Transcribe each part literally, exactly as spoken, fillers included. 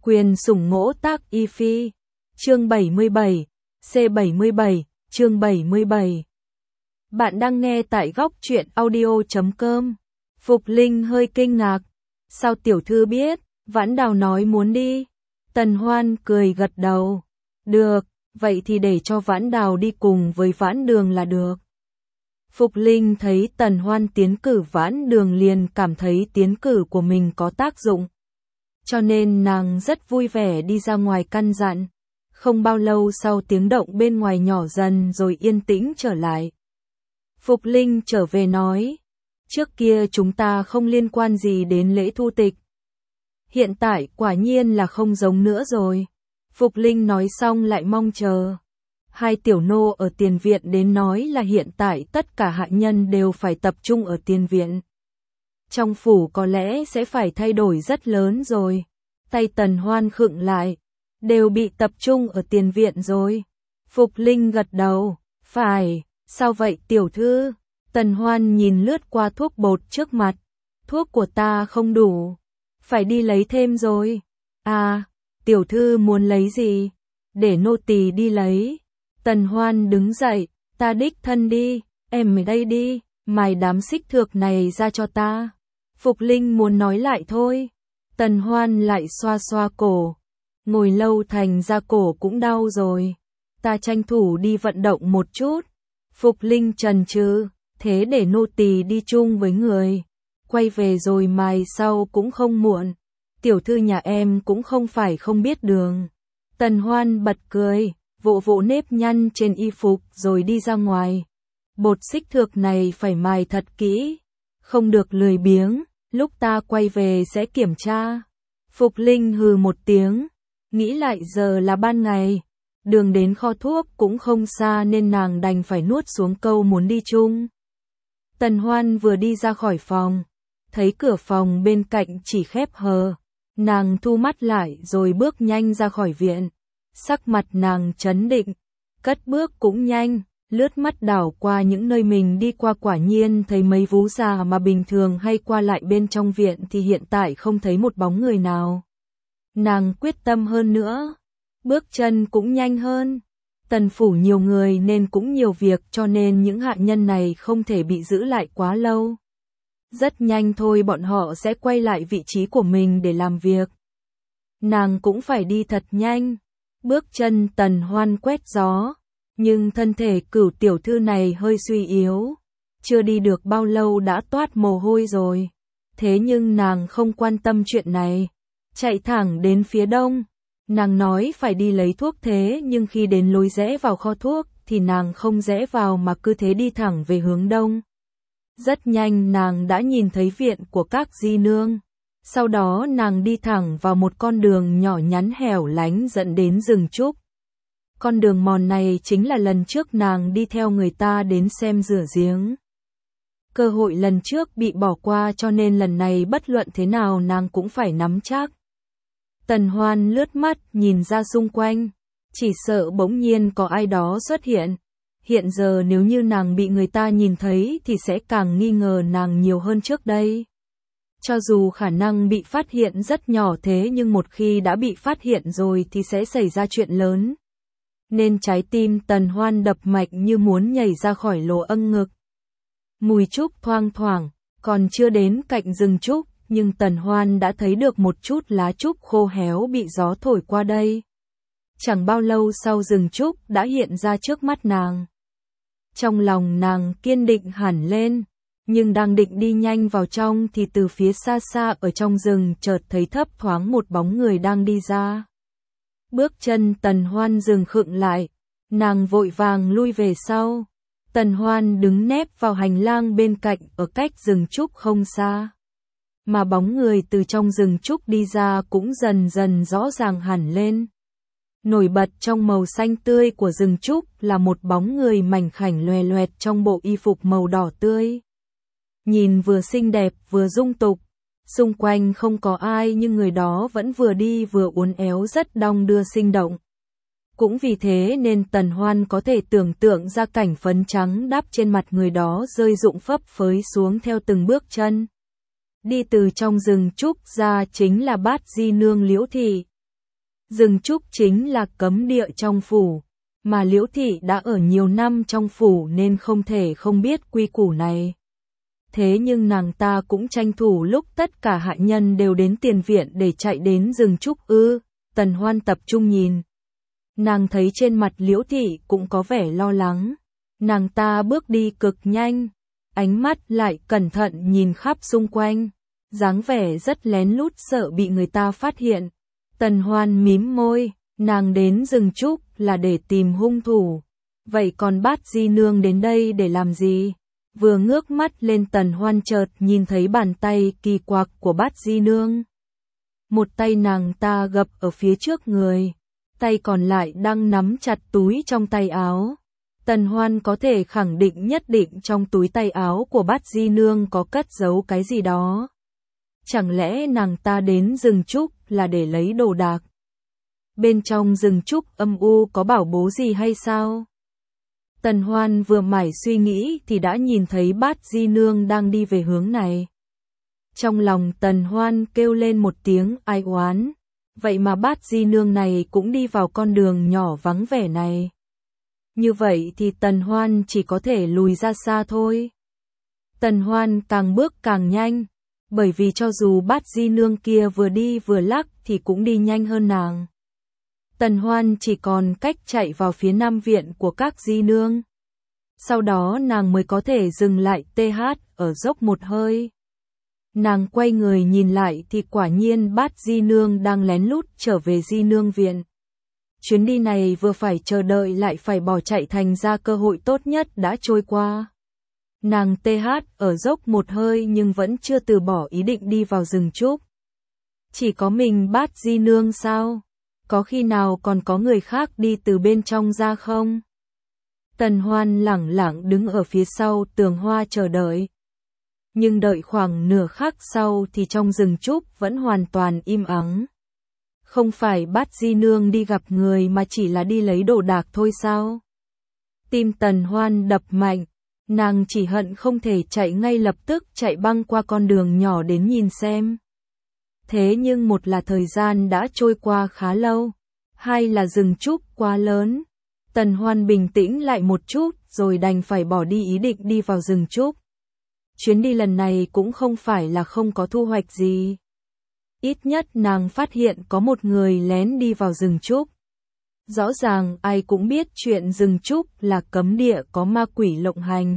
Quyền sủng ngỗ tác y phi. Chương bảy mươi bảy, C bảy mươi bảy, chương bảy mươi bảy. Bạn đang nghe tại góc truyện audio chấm com. Phục Linh hơi kinh ngạc. Sao tiểu thư biết? Vãn Đào nói muốn đi. Tần Hoan cười gật đầu. Được, vậy thì để cho Vãn Đào đi cùng với Vãn Đường là được. Phục Linh thấy Tần Hoan tiến cử Vãn Đường liền cảm thấy tiến cử của mình có tác dụng. Cho nên nàng rất vui vẻ đi ra ngoài căn dặn. Không bao lâu sau tiếng động bên ngoài nhỏ dần rồi yên tĩnh trở lại. Phục Linh trở về nói, trước kia chúng ta không liên quan gì đến lễ thu tịch. Hiện tại quả nhiên là không giống nữa rồi. Phục Linh nói xong lại mong chờ. Hai tiểu nô ở tiền viện đến nói là hiện tại tất cả hạ nhân đều phải tập trung ở tiền viện. Trong phủ có lẽ sẽ phải thay đổi rất lớn rồi. Tay Tần Hoan khựng lại. Đều bị tập trung ở tiền viện rồi. Phục Linh gật đầu. Phải, sao vậy tiểu thư? Tần Hoan nhìn lướt qua thuốc bột trước mặt. Thuốc của ta không đủ. Phải đi lấy thêm rồi. À, tiểu thư muốn lấy gì? Để nô tỳ đi lấy. Tần Hoan đứng dậy. Ta đích thân đi. Em ở đây đi. Mài đám xích thược này ra cho ta. Phục Linh muốn nói lại thôi. Tần Hoan lại xoa xoa cổ. Ngồi lâu thành ra cổ cũng đau rồi. Ta tranh thủ đi vận động một chút. Phục Linh chần chừ. Thế để nô tỳ đi chung với người. Quay về rồi mài sau cũng không muộn. Tiểu thư nhà em cũng không phải không biết đường. Tần Hoan bật cười. Vỗ vỗ nếp nhăn trên y phục rồi đi ra ngoài. Bột xích thược này phải mài thật kỹ. Không được lười biếng. Lúc ta quay về sẽ kiểm tra. Phục Linh hừ một tiếng. Nghĩ lại giờ là ban ngày. Đường đến kho thuốc cũng không xa nên nàng đành phải nuốt xuống câu muốn đi chung. Tần Hoan vừa đi ra khỏi phòng. Thấy cửa phòng bên cạnh chỉ khép hờ. Nàng thu mắt lại rồi bước nhanh ra khỏi viện. Sắc mặt nàng trấn định. Cất bước cũng nhanh. Lướt mắt đảo qua những nơi mình đi qua quả nhiên thấy mấy vú già mà bình thường hay qua lại bên trong viện thì hiện tại không thấy một bóng người nào. Nàng quyết tâm hơn nữa. Bước chân cũng nhanh hơn. Tần phủ nhiều người nên cũng nhiều việc cho nên những hạ nhân này không thể bị giữ lại quá lâu. Rất nhanh thôi bọn họ sẽ quay lại vị trí của mình để làm việc. Nàng cũng phải đi thật nhanh. Bước chân Tần Hoan quét gió. Nhưng thân thể cửu tiểu thư này hơi suy yếu. Chưa đi được bao lâu đã toát mồ hôi rồi. Thế nhưng nàng không quan tâm chuyện này. Chạy thẳng đến phía đông. Nàng nói phải đi lấy thuốc thế nhưng khi đến lối rẽ vào kho thuốc thì nàng không rẽ vào mà cứ thế đi thẳng về hướng đông. Rất nhanh nàng đã nhìn thấy viện của các di nương. Sau đó nàng đi thẳng vào một con đường nhỏ nhắn hẻo lánh dẫn đến rừng trúc. Con đường mòn này chính là lần trước nàng đi theo người ta đến xem rửa giếng. Cơ hội lần trước bị bỏ qua cho nên lần này bất luận thế nào nàng cũng phải nắm chắc. Tần Hoan lướt mắt nhìn ra xung quanh. Chỉ sợ bỗng nhiên có ai đó xuất hiện. Hiện giờ nếu như nàng bị người ta nhìn thấy thì sẽ càng nghi ngờ nàng nhiều hơn trước đây. Cho dù khả năng bị phát hiện rất nhỏ thế nhưng một khi đã bị phát hiện rồi thì sẽ xảy ra chuyện lớn. Nên trái tim Tần Hoan đập mạnh như muốn nhảy ra khỏi lỗ âng ngực. Mùi trúc thoang thoảng, còn chưa đến cạnh rừng trúc, nhưng Tần Hoan đã thấy được một chút lá trúc khô héo bị gió thổi qua đây. Chẳng bao lâu sau rừng trúc đã hiện ra trước mắt nàng. Trong lòng nàng kiên định hẳn lên, nhưng đang định đi nhanh vào trong thì từ phía xa xa ở trong rừng chợt thấy thấp thoáng một bóng người đang đi ra. Bước chân Tần Hoan dừng khựng lại, nàng vội vàng lui về sau. Tần Hoan đứng nép vào hành lang bên cạnh ở cách rừng trúc không xa. Mà bóng người từ trong rừng trúc đi ra cũng dần dần rõ ràng hẳn lên. Nổi bật trong màu xanh tươi của rừng trúc là một bóng người mảnh khảnh loè loẹt trong bộ y phục màu đỏ tươi. Nhìn vừa xinh đẹp vừa dung tục. Xung quanh không có ai nhưng người đó vẫn vừa đi vừa uốn éo rất đong đưa sinh động. Cũng vì thế nên Tần Hoan có thể tưởng tượng ra cảnh phấn trắng đắp trên mặt người đó rơi rụng phấp phới xuống theo từng bước chân. Đi từ trong rừng trúc ra chính là Bát Di Nương Liễu Thị. Rừng trúc chính là cấm địa trong phủ, mà Liễu Thị đã ở nhiều năm trong phủ nên không thể không biết quy củ này. Thế nhưng nàng ta cũng tranh thủ lúc tất cả hạ nhân đều đến tiền viện để chạy đến rừng trúc ư. Tần Hoan tập trung nhìn. Nàng thấy trên mặt Liễu Thị cũng có vẻ lo lắng. Nàng ta bước đi cực nhanh, ánh mắt lại cẩn thận nhìn khắp xung quanh, dáng vẻ rất lén lút sợ bị người ta phát hiện. Tần Hoan mím môi, nàng đến rừng trúc là để tìm hung thủ. Vậy còn Bát Di Nương đến đây để làm gì? Vừa ngước mắt lên Tần Hoan chợt nhìn thấy bàn tay kỳ quặc của Bát Di Nương. Một tay nàng ta gập ở phía trước người, tay còn lại đang nắm chặt túi trong tay áo. Tần Hoan có thể khẳng định nhất định trong túi tay áo của Bát Di Nương có cất giấu cái gì đó. Chẳng lẽ nàng ta đến rừng trúc là để lấy đồ đạc? Bên trong rừng trúc âm u có bảo bối gì hay sao? Tần Hoan vừa mải suy nghĩ thì đã nhìn thấy Bát Di Nương đang đi về hướng này. Trong lòng Tần Hoan kêu lên một tiếng ai oán. Vậy mà Bát Di Nương này cũng đi vào con đường nhỏ vắng vẻ này. Như vậy thì Tần Hoan chỉ có thể lùi ra xa thôi. Tần Hoan càng bước càng nhanh, bởi vì cho dù Bát Di Nương kia vừa đi vừa lắc thì cũng đi nhanh hơn nàng. Tần Hoan chỉ còn cách chạy vào phía nam viện của các Di Nương. Sau đó nàng mới có thể dừng lại tê hát ở dốc một hơi. Nàng quay người nhìn lại thì quả nhiên Bát Di Nương đang lén lút trở về Di Nương viện. Chuyến đi này vừa phải chờ đợi lại phải bỏ chạy, thành ra cơ hội tốt nhất đã trôi qua. Nàng tê hát ở dốc một hơi nhưng vẫn chưa từ bỏ ý định đi vào rừng trúc. Chỉ có mình Bát Di Nương sao? Có khi nào còn có người khác đi từ bên trong ra không? Tần Hoan lẳng lặng đứng ở phía sau tường hoa chờ đợi. Nhưng đợi khoảng nửa khắc sau thì trong rừng trúc vẫn hoàn toàn im ắng. Không phải Bát Di Nương đi gặp người mà chỉ là đi lấy đồ đạc thôi sao? Tim Tần Hoan đập mạnh, nàng chỉ hận không thể chạy ngay lập tức chạy băng qua con đường nhỏ đến nhìn xem. Thế nhưng một là thời gian đã trôi qua khá lâu, hai là rừng trúc quá lớn. Tần Hoan bình tĩnh lại một chút rồi đành phải bỏ đi ý định đi vào rừng trúc. Chuyến đi lần này cũng không phải là không có thu hoạch gì. Ít nhất nàng phát hiện có một người lén đi vào rừng trúc. Rõ ràng ai cũng biết chuyện rừng trúc là cấm địa có ma quỷ lộng hành.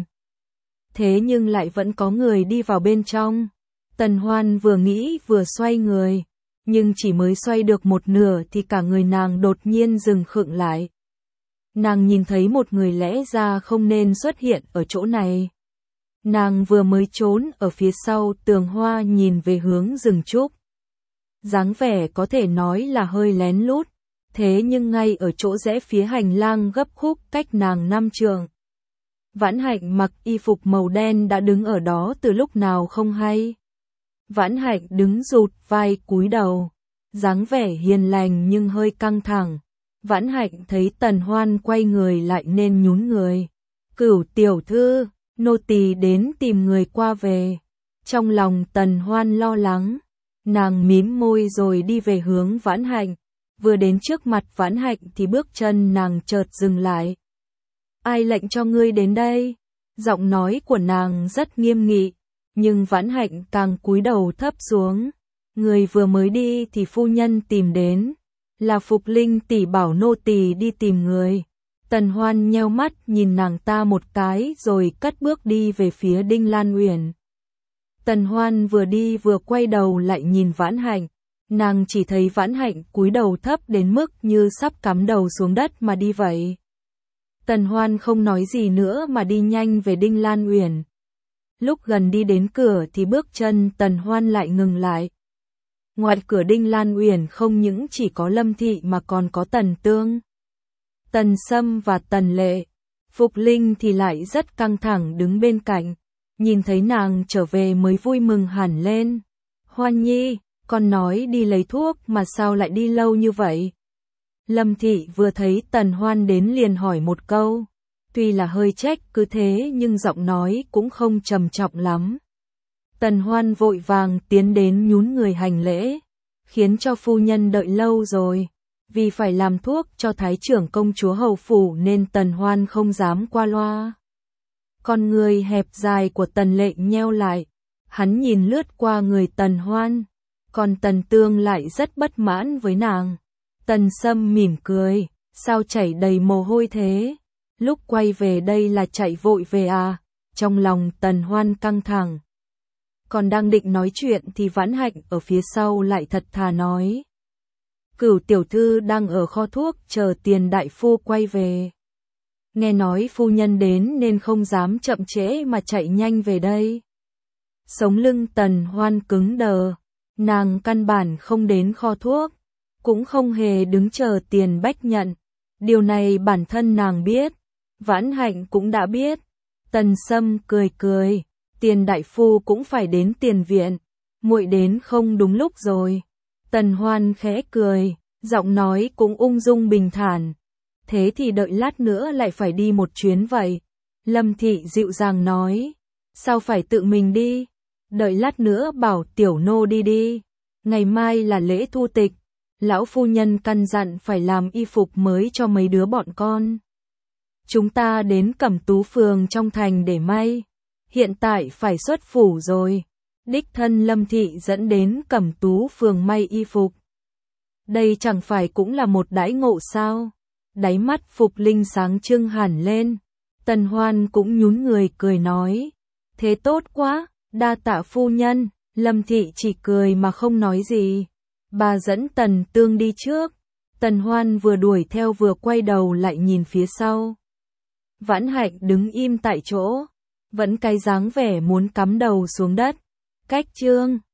Thế nhưng lại vẫn có người đi vào bên trong. Tần Hoan vừa nghĩ vừa xoay người, nhưng chỉ mới xoay được một nửa thì cả người nàng đột nhiên dừng khựng lại. Nàng nhìn thấy một người lẽ ra không nên xuất hiện ở chỗ này. Nàng vừa mới trốn ở phía sau tường hoa nhìn về hướng rừng trúc. Dáng vẻ có thể nói là hơi lén lút, thế nhưng ngay ở chỗ rẽ phía hành lang gấp khúc cách nàng năm trượng. Vãn Hạnh mặc y phục màu đen đã đứng ở đó từ lúc nào không hay. Vãn Hạnh đứng rụt vai cúi đầu, dáng vẻ hiền lành nhưng hơi căng thẳng. Vãn Hạnh thấy Tần Hoan quay người lại nên nhún người. Cửu tiểu thư, nô tỳ đến tìm người qua về. Trong lòng Tần Hoan lo lắng, nàng mím môi rồi đi về hướng Vãn Hạnh. Vừa đến trước mặt Vãn Hạnh thì bước chân nàng chợt dừng lại. Ai lệnh cho ngươi đến đây? Giọng nói của nàng rất nghiêm nghị, nhưng Vãn Hạnh càng cúi đầu thấp xuống. Người vừa mới đi thì phu nhân tìm đến, là Phục Linh tỷ bảo nô tỳ đi tìm người. Tần Hoan nheo mắt nhìn nàng ta một cái rồi cất bước đi về phía Đinh Lan Uyển. Tần Hoan vừa đi vừa quay đầu lại nhìn Vãn Hạnh, nàng chỉ thấy Vãn Hạnh cúi đầu thấp đến mức như sắp cắm đầu xuống đất mà đi vậy. Tần Hoan không nói gì nữa mà đi nhanh về Đinh Lan Uyển. Lúc gần đi đến cửa thì bước chân Tần Hoan lại ngừng lại. Ngoài cửa Đinh Lan Uyển không những chỉ có Lâm Thị mà còn có Tần Tương, Tần Sâm và Tần Lệ. Phục Linh thì lại rất căng thẳng đứng bên cạnh, nhìn thấy nàng trở về mới vui mừng hẳn lên. Hoan Nhi, con nói đi lấy thuốc mà sao lại đi lâu như vậy? Lâm Thị vừa thấy Tần Hoan đến liền hỏi một câu, tuy là hơi trách cứ thế nhưng giọng nói cũng không trầm trọng lắm. Tần Hoan vội vàng tiến đến nhún người hành lễ, khiến cho phu nhân đợi lâu rồi. vì phải làm thuốc cho thái trưởng công chúa hầu phủ nên Tần Hoan không dám qua loa. Con người hẹp dài của Tần Lệnh nheo lại, hắn nhìn lướt qua người Tần Hoan, còn Tần Tương lại rất bất mãn với nàng. Tần Sâm mỉm cười, sao chảy đầy mồ hôi thế? Lúc quay về đây là chạy vội về à? Trong lòng Tần Hoan căng thẳng. Còn đang định nói chuyện thì Vãn Hạnh ở phía sau lại thật thà nói. Cửu tiểu thư đang ở kho thuốc chờ Tiền đại phu quay về. Nghe nói phu nhân đến nên không dám chậm trễ mà chạy nhanh về đây. Sống lưng Tần Hoan cứng đờ, nàng căn bản không đến kho thuốc, cũng không hề đứng chờ Tiền Bách nhận. Điều này bản thân nàng biết, Vãn Hạnh cũng đã biết. Tần Sâm cười cười, Tiền đại phu cũng phải đến tiền viện, muội đến không đúng lúc rồi. Tần Hoan khẽ cười, giọng nói cũng ung dung bình thản. Thế thì đợi lát nữa lại phải đi một chuyến vậy. Lâm Thị dịu dàng nói, sao phải tự mình đi? Đợi lát nữa bảo tiểu nô đi đi. Ngày mai là lễ thu tịch, lão phu nhân căn dặn phải làm y phục mới cho mấy đứa bọn con. Chúng ta đến Cẩm Tú phường trong thành để may. Hiện tại phải xuất phủ rồi. Đích thân Lâm Thị dẫn đến Cẩm Tú phường may y phục. Đây chẳng phải cũng là một đãi ngộ sao? Đáy mắt Phục Linh sáng trưng hẳn lên. Tần Hoan cũng nhún người cười nói. Thế tốt quá, đa tạ phu nhân. Lâm Thị chỉ cười mà không nói gì. Bà dẫn Tần Tương đi trước. Tần Hoan vừa đuổi theo vừa quay đầu lại nhìn phía sau. Vãn Hạnh đứng im tại chỗ, vẫn cái dáng vẻ muốn cắm đầu xuống đất. Cách chương